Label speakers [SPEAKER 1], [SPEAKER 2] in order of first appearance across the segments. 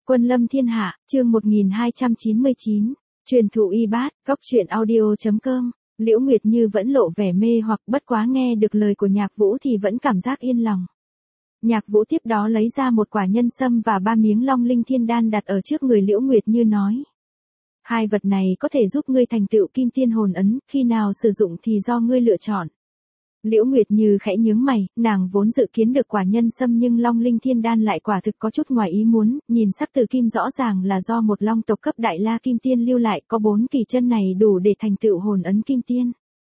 [SPEAKER 1] Quân lâm thiên hạ, chương 1299, truyền thụ y bát, góc truyện audio.com. Liễu Nguyệt Như vẫn lộ vẻ mê hoặc, bất quá nghe được lời của Nhạc Vũ thì vẫn cảm giác yên lòng. Nhạc Vũ tiếp đó lấy ra một quả nhân sâm và 3 miếng long linh thiên đan đặt ở trước người Liễu Nguyệt Như nói. Hai vật này có thể giúp ngươi thành tựu kim tiên hồn ấn, khi nào sử dụng thì do ngươi lựa chọn. Liễu Nguyệt Như khẽ nhướng mày, nàng vốn dự kiến được quả nhân sâm nhưng long linh thiên đan lại quả thực có chút ngoài ý muốn, nhìn sắc từ kim rõ ràng là do một long tộc cấp đại la kim tiên lưu lại, có 4 kỳ chân này đủ để thành tựu hồn ấn kim tiên.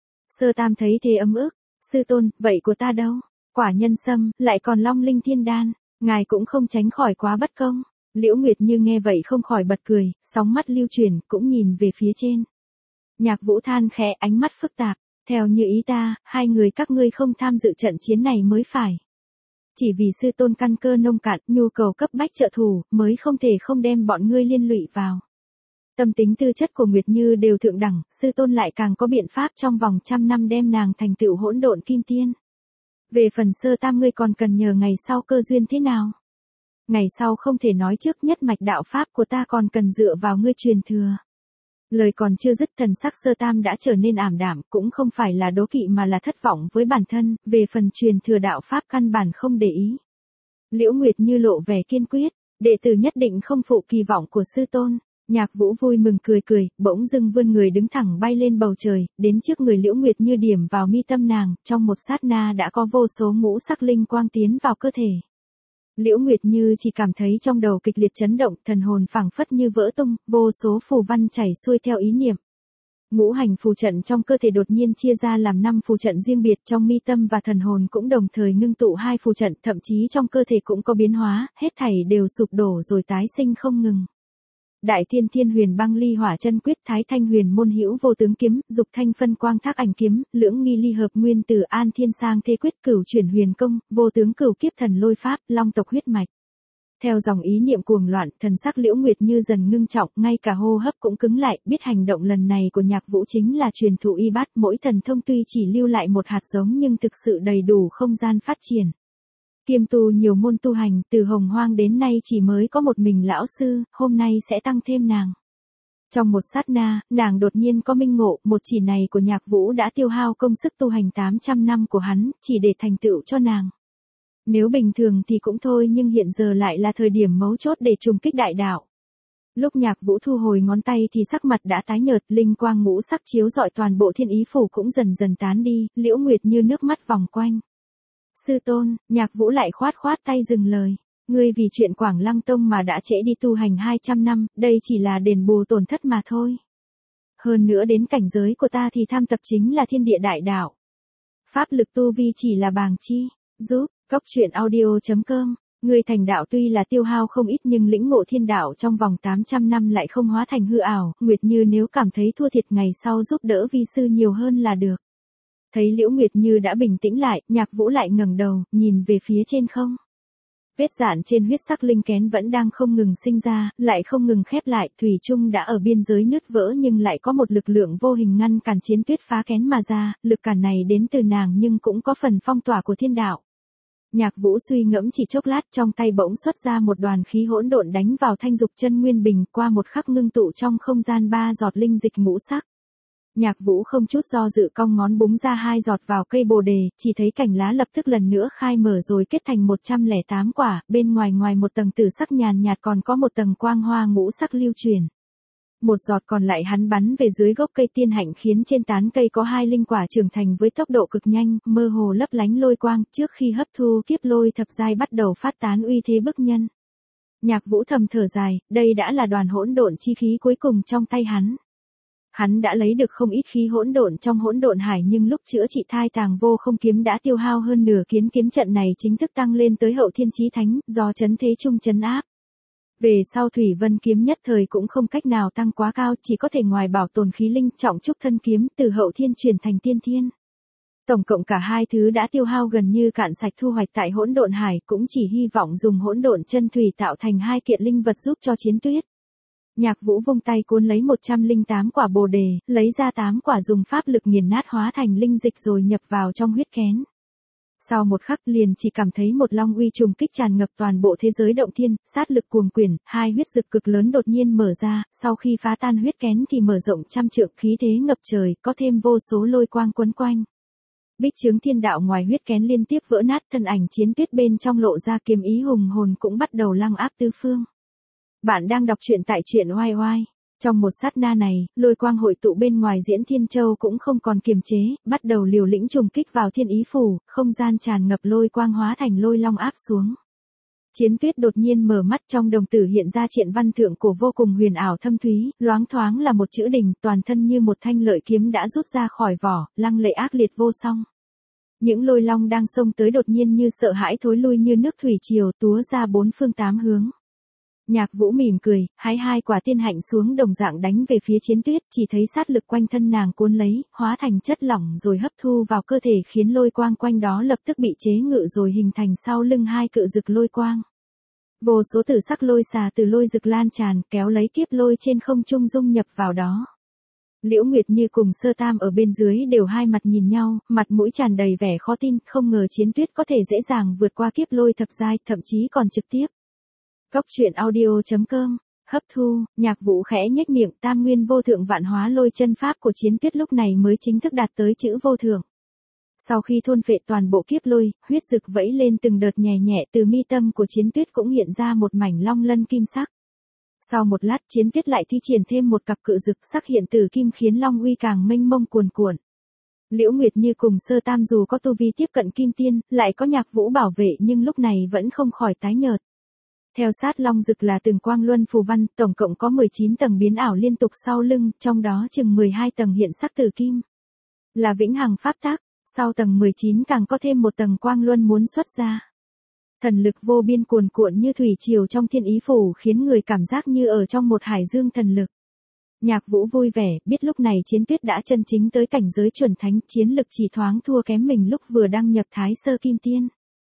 [SPEAKER 1] Sơ Tam thấy thế ấm ức, sư tôn, vậy của ta đâu? Quả nhân sâm, lại còn long linh thiên đan, ngài cũng không tránh khỏi quá bất công. Liễu Nguyệt Như nghe vậy không khỏi bật cười, sóng mắt lưu chuyển, cũng nhìn về phía trên. Nhạc Vũ than khẽ, ánh mắt phức tạp. Theo như ý ta, hai người các ngươi không tham dự trận chiến này mới phải. Chỉ vì sư tôn căn cơ nông cạn, nhu cầu cấp bách trợ thủ, mới không thể không đem bọn ngươi liên lụy vào. Tâm tính tư chất của Nguyệt Như đều thượng đẳng, sư tôn lại càng có biện pháp trong vòng 100 năm đem nàng thành tựu hỗn độn kim tiên. Về phần Sơ Tam ngươi còn cần nhờ ngày sau cơ duyên thế nào? Ngày sau không thể nói trước, nhất mạch đạo pháp của ta còn cần dựa vào ngươi truyền thừa. Lời còn chưa dứt, thần sắc Sơ Tam đã trở nên ảm đạm, cũng không phải là đố kỵ mà là thất vọng với bản thân, về phần truyền thừa đạo pháp căn bản không để ý. Liễu Nguyệt Như lộ vẻ kiên quyết, đệ tử nhất định không phụ kỳ vọng của sư tôn. Nhạc Vũ vui mừng cười cười, bỗng dưng vươn người đứng thẳng bay lên bầu trời, đến trước người Liễu Nguyệt Như điểm vào mi tâm nàng, trong một sát na đã có vô số ngũ sắc linh quang tiến vào cơ thể. Liễu Nguyệt Như chỉ cảm thấy trong đầu kịch liệt chấn động, thần hồn phảng phất như vỡ tung, vô số phù văn chảy xuôi theo ý niệm. Ngũ hành phù trận trong cơ thể đột nhiên chia ra làm 5 phù trận riêng biệt, trong mi tâm và thần hồn cũng đồng thời ngưng tụ 2 phù trận, thậm chí trong cơ thể cũng có biến hóa, hết thảy đều sụp đổ rồi tái sinh không ngừng. Đại Thiên Thiên Huyền Băng Ly Hỏa Chân Quyết, Thái Thanh Huyền Môn Hữu Vô Tướng Kiếm, Dục Thanh Phân Quang Thác Ảnh Kiếm, Lưỡng Nghi Ly Hợp Nguyên Tử An Thiên Sang Thế Quyết, Cửu Chuyển Huyền Công, Vô Tướng Cửu Kiếp Thần Lôi Pháp, Long tộc huyết mạch. Theo dòng ý niệm cuồng loạn, thần sắc Liễu Nguyệt Như dần ngưng trọng, ngay cả hô hấp cũng cứng lại, biết hành động lần này của Nhạc Vũ chính là truyền thụ y bát, mỗi thần thông tuy chỉ lưu lại một hạt giống nhưng thực sự đầy đủ không gian phát triển. Kiêm tu nhiều môn tu hành, từ Hồng Hoang đến nay chỉ mới có một mình lão sư, hôm nay sẽ tăng thêm nàng. Trong một sát na, nàng đột nhiên có minh ngộ, một chỉ này của Nhạc Vũ đã tiêu hao công sức tu hành 800 năm của hắn, chỉ để thành tựu cho nàng. Nếu bình thường thì cũng thôi, nhưng hiện giờ lại là thời điểm mấu chốt để trùng kích đại đạo. Lúc Nhạc Vũ thu hồi ngón tay thì sắc mặt đã tái nhợt, linh quang ngũ sắc chiếu rọi toàn bộ thiên ý phủ cũng dần dần tán đi, Liễu Nguyệt Như nước mắt vòng quanh. Sư tôn, Nhạc Vũ lại khoát khoát tay dừng lời. Ngươi vì chuyện Quảng Lăng Tông mà đã trễ đi tu hành 200 năm, đây chỉ là đền bù tổn thất mà thôi. Hơn nữa đến cảnh giới của ta thì tham tập chính là thiên địa đại đạo. Pháp lực tu vi chỉ là bàng chi, giúp, góc truyện audio.com. Ngươi thành đạo tuy là tiêu hao không ít nhưng lĩnh ngộ thiên đạo trong vòng 800 năm lại không hóa thành hư ảo, Nguyệt Như nếu cảm thấy thua thiệt ngày sau giúp đỡ vi sư nhiều hơn là được. Thấy Liễu Nguyệt Như đã bình tĩnh lại, Nhạc Vũ lại ngẩng đầu, nhìn về phía trên không. Vết rạn trên huyết sắc linh kén vẫn đang không ngừng sinh ra, lại không ngừng khép lại, thủy chung đã ở biên giới nứt vỡ nhưng lại có một lực lượng vô hình ngăn cản chiến tuyết phá kén mà ra, lực cản này đến từ nàng nhưng cũng có phần phong tỏa của thiên đạo. Nhạc Vũ suy ngẫm chỉ chốc lát, trong tay bỗng xuất ra một đoàn khí hỗn độn đánh vào thanh dục chân nguyên bình, qua một khắc ngưng tụ trong không gian 3 giọt linh dịch ngũ sắc. Nhạc Vũ không chút do dự cong ngón búng ra 2 giọt vào cây bồ đề, chỉ thấy cành lá lập tức lần nữa khai mở rồi kết thành 108 quả, bên ngoài một tầng tử sắc nhàn nhạt còn có một tầng quang hoa ngũ sắc lưu truyền. Một giọt còn lại hắn bắn về dưới gốc cây tiên hạnh khiến trên tán cây có 2 linh quả trưởng thành với tốc độ cực nhanh, mơ hồ lấp lánh lôi quang, trước khi hấp thu kiếp lôi thập giai bắt đầu phát tán uy thế bức nhân. Nhạc Vũ thầm thở dài, đây đã là đoàn hỗn độn chi khí cuối cùng trong tay hắn. Hắn đã lấy được không ít khí hỗn độn trong hỗn độn hải nhưng lúc chữa trị thai tàng vô không kiếm đã tiêu hao hơn nửa, kiến kiếm trận này chính thức tăng lên tới hậu thiên chí thánh, do chấn thế trung chấn áp. Về sau Thủy Vân kiếm nhất thời cũng không cách nào tăng quá cao, chỉ có thể ngoài bảo tồn khí linh, trọng trúc thân kiếm từ hậu thiên chuyển thành tiên thiên. Tổng cộng cả hai thứ đã tiêu hao gần như cạn sạch thu hoạch tại hỗn độn hải, cũng chỉ hy vọng dùng hỗn độn chân thủy tạo thành 2 kiện linh vật giúp cho chiến tuyết. Nhạc Vũ vung tay cuốn lấy 108 quả bồ đề, lấy ra 8 quả dùng pháp lực nghiền nát hóa thành linh dịch rồi nhập vào trong huyết kén. Sau một khắc liền chỉ cảm thấy một long uy trùng kích tràn ngập toàn bộ thế giới động thiên, sát lực cuồng quyển, hai huyết dực cực lớn đột nhiên mở ra, sau khi phá tan huyết kén thì mở rộng trăm trượng, khí thế ngập trời, có thêm vô số lôi quang quấn quanh. Bích chướng thiên đạo ngoài huyết kén liên tiếp vỡ nát, thân ảnh Chiến Tuyết bên trong lộ ra kiếm ý hùng hồn cũng bắt đầu lăng áp tứ phương. Bạn đang đọc truyện tại truyện oai oai. Trong một sát na này, lôi quang hội tụ bên ngoài Diễn Thiên Châu cũng không còn kiềm chế, bắt đầu liều lĩnh trùng kích vào thiên ý phủ, không gian tràn ngập lôi quang hóa thành lôi long áp xuống. Chiến Tuyết đột nhiên mở mắt, trong đồng tử hiện ra triện văn thượng cổ vô cùng huyền ảo thâm thúy, loáng thoáng là một chữ đình, toàn thân như một thanh lợi kiếm đã rút ra khỏi vỏ, lăng lệ ác liệt vô song. Những lôi long đang xông tới đột nhiên như sợ hãi thối lui như nước thủy triều, túa ra bốn phương tám hướng. Nhạc Vũ mỉm cười, hái hai quả tiên hạnh xuống đồng dạng đánh về phía Chiến Tuyết, chỉ thấy sát lực quanh thân nàng cuốn lấy, hóa thành chất lỏng rồi hấp thu vào cơ thể khiến lôi quang quanh đó lập tức bị chế ngự rồi hình thành sau lưng hai cự dực lôi quang. Vô số tử sắc lôi xà từ lôi dực lan tràn, kéo lấy kiếp lôi trên không trung dung nhập vào đó. Liễu Nguyệt Như cùng Sơ Tam ở bên dưới đều hai mặt nhìn nhau, mặt mũi tràn đầy vẻ khó tin, không ngờ Chiến Tuyết có thể dễ dàng vượt qua kiếp lôi thập giai, thậm chí còn trực tiếp. Góc truyện audio.com, hấp thu, Nhạc Vũ khẽ nhếch miệng, tam nguyên vô thượng vạn hóa lôi chân pháp của Chiến Tuyết lúc này mới chính thức đạt tới chữ vô thượng. Sau khi thôn phệ toàn bộ kiếp lôi, huyết dực vẫy lên từng đợt nhẹ nhẹ, từ mi tâm của Chiến Tuyết cũng hiện ra một mảnh long lân kim sắc. Sau một lát Chiến Tuyết lại thi triển thêm một cặp cự dực sắc hiện từ kim khiến long uy càng mênh mông cuồn cuộn. Liễu Nguyệt Như cùng Sơ Tam dù có tu vi tiếp cận kim tiên, lại có Nhạc Vũ bảo vệ nhưng lúc này vẫn không khỏi tái nhợt. Theo sát long dực là từng quang luân phù văn, tổng cộng có 19 tầng biến ảo liên tục sau lưng, trong đó chừng 12 tầng hiện sắc từ kim. Là vĩnh hằng pháp tác, sau tầng 19 càng có thêm một tầng quang luân muốn xuất ra. Thần lực vô biên cuồn cuộn như thủy triều trong thiên ý phủ khiến người cảm giác như ở trong một hải dương thần lực. Nhạc Vũ vui vẻ, biết lúc này Chiến Tuyết đã chân chính tới cảnh giới chuẩn thánh, chiến lực chỉ thoáng thua kém mình lúc vừa đăng nhập thái sơ kim tiên.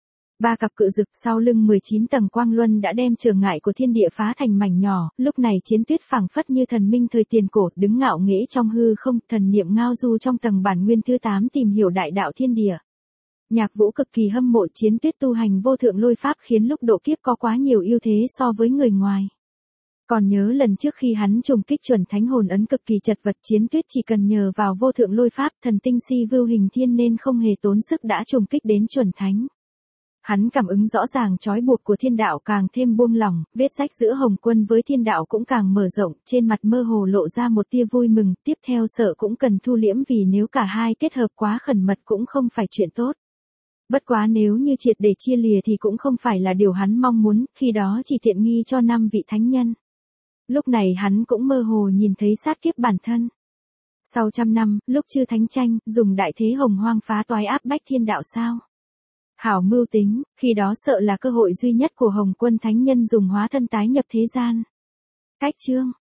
[SPEAKER 1] Ba cặp cự dực sau lưng 19 tầng quang luân đã đem trở ngại của thiên địa phá thành mảnh nhỏ, lúc này Chiến Tuyết phảng phất như thần minh thời tiền cổ, đứng ngạo nghễ trong hư không, thần niệm ngao du trong tầng bản nguyên thứ 8 tìm hiểu đại đạo thiên địa. Nhạc Vũ cực kỳ hâm mộ Chiến Tuyết tu hành vô thượng lôi pháp khiến lúc độ kiếp có quá nhiều ưu thế so với người ngoài. Còn nhớ lần trước khi hắn trùng kích chuẩn thánh hồn ấn cực kỳ chật vật, Chiến Tuyết chỉ cần nhờ vào vô thượng lôi pháp thần tinh si vưu hình thiên nên không hề tốn sức đã trùng kích đến chuẩn thánh. Hắn cảm ứng rõ ràng trói buộc của thiên đạo càng thêm buông lỏng, vết rách giữa Hồng Quân với thiên đạo cũng càng mở rộng, trên mặt mơ hồ lộ ra một tia vui mừng, tiếp theo sợ cũng cần thu liễm vì nếu cả hai kết hợp quá khẩn mật cũng không phải chuyện tốt. Bất quá nếu như triệt để chia lìa thì cũng không phải là điều hắn mong muốn, khi đó chỉ tiện nghi cho 5 vị thánh nhân. Lúc này hắn cũng mơ hồ nhìn thấy sát kiếp bản thân. Sau trăm năm, lúc chư thánh tranh, dùng đại thế hồng hoang phá toái áp bách thiên đạo sao? Hảo mưu tính, khi đó sợ là cơ hội duy nhất của Hồng Quân thánh nhân dùng hóa thân tái nhập thế gian. Cách chương